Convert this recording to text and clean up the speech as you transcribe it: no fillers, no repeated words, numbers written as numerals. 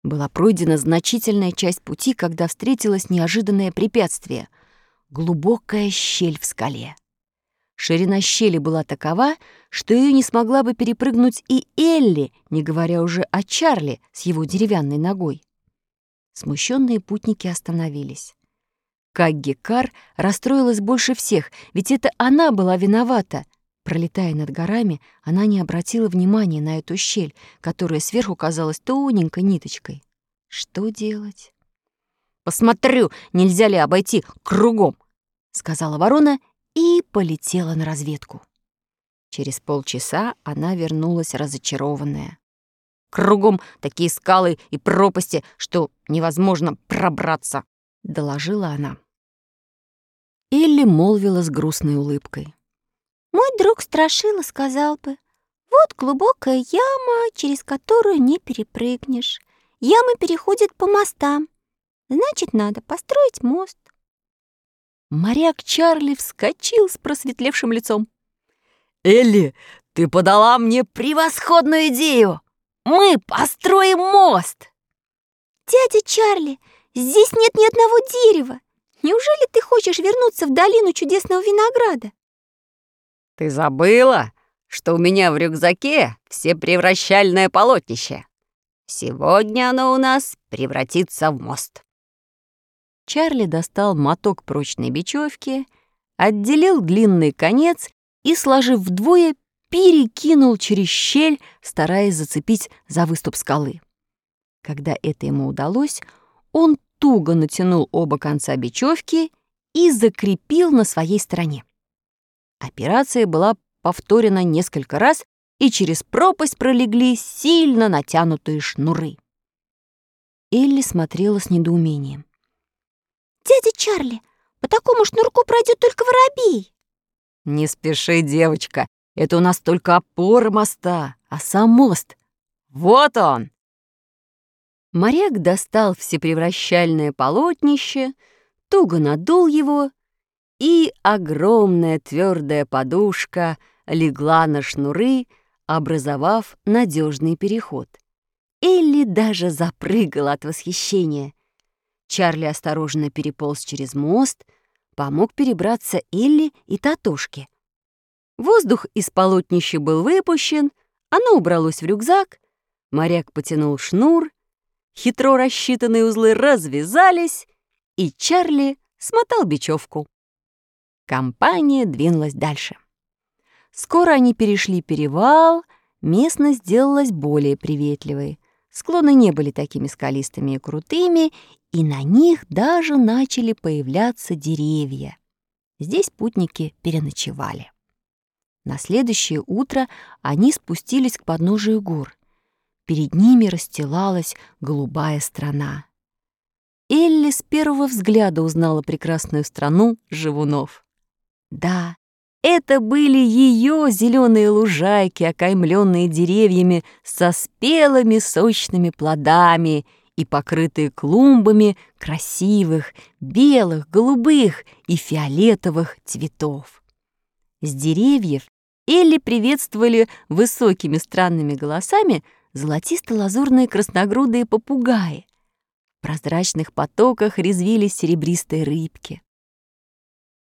Была пройдена значительная часть пути, когда встретилось неожиданное препятствие — глубокая щель в скале. Ширина щели была такова, что ее не смогла бы перепрыгнуть и Элли, не говоря уже о Чарли с его деревянной ногой. Смущенные путники остановились. Кагги Кар расстроилась больше всех, ведь это она была виновата. Пролетая над горами, она не обратила внимания на эту щель, которая сверху казалась тоненькой ниточкой. Что делать? «Посмотрю, нельзя ли обойти кругом», — сказала ворона и полетела на разведку. Через полчаса она вернулась разочарованная. «Кругом такие скалы и пропасти, что невозможно пробраться», — доложила она. Элли молвила с грустной улыбкой. Мой друг Страшила сказал бы: вот глубокая яма, через которую не перепрыгнешь. Ямы переходят по мостам. Значит, надо построить мост. Моряк Чарли вскочил с просветлевшим лицом. «Элли, ты подала мне превосходную идею! Мы построим мост!» Дядя Чарли, здесь нет ни одного дерева. Неужели ты хочешь вернуться в долину чудесного винограда? «Ты забыла, что у меня в рюкзаке всепревращальное полотнище? Сегодня оно у нас превратится в мост». Чарли достал моток прочной бечевки, отделил длинный конец и, сложив вдвое, перекинул через щель, стараясь зацепить за выступ скалы. Когда это ему удалось, он туго натянул оба конца бечевки и закрепил на своей стороне. Операция была повторена несколько раз, и через пропасть пролегли сильно натянутые шнуры. Элли смотрела с недоумением. Дядя Чарли, по такому шнурку пройдет только воробей. «Не спеши, девочка, это у нас только опора моста, а сам мост. Вот он!» Моряк достал всепревращальное полотнище, туго надул его, и огромная твердая подушка легла на шнуры, образовав надежный переход. Элли даже запрыгала от восхищения. Чарли осторожно переполз через мост, помог перебраться Элли и Татошке. Воздух из полотнища был выпущен, оно убралось в рюкзак, моряк потянул шнур, хитро рассчитанные узлы развязались, и Чарли смотал бечевку. Компания двинулась дальше. Скоро они перешли перевал, местность сделалась более приветливой. Склоны не были такими скалистыми и крутыми, и на них даже начали появляться деревья. Здесь путники переночевали. На следующее утро они спустились к подножию гор. Перед ними расстилалась голубая страна. Элли с первого взгляда узнала прекрасную страну живунов. Да, это были ее зеленые лужайки, окаймленные деревьями со спелыми сочными плодами и покрытые клумбами красивых белых, голубых и фиолетовых цветов. С деревьев Элли приветствовали высокими странными голосами золотисто-лазурные красногрудые попугаи. В прозрачных потоках резвились серебристые рыбки.